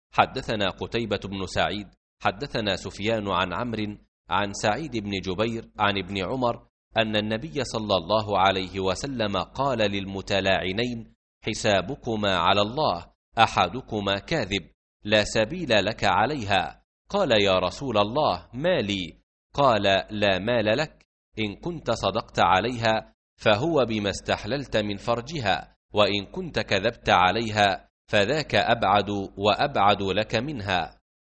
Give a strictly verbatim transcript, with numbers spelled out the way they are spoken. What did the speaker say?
حدثنا قتيبة بن سعيد حدثنا سفيان عن عمرو عن سعيد بن جبير عن ابن عمر أن النبي صلى الله عليه وسلم قال للمتلاعنين: حسابكما على الله، أحدكما كاذب لا سبيل لك عليها. قال: يا رسول الله، ما لي؟ قال: لا مال لك، إن كنت صدقت عليها فهو بما استحللت من فرجها، وإن كنت كذبت عليها فذاك أبعد وأبعد لك منها.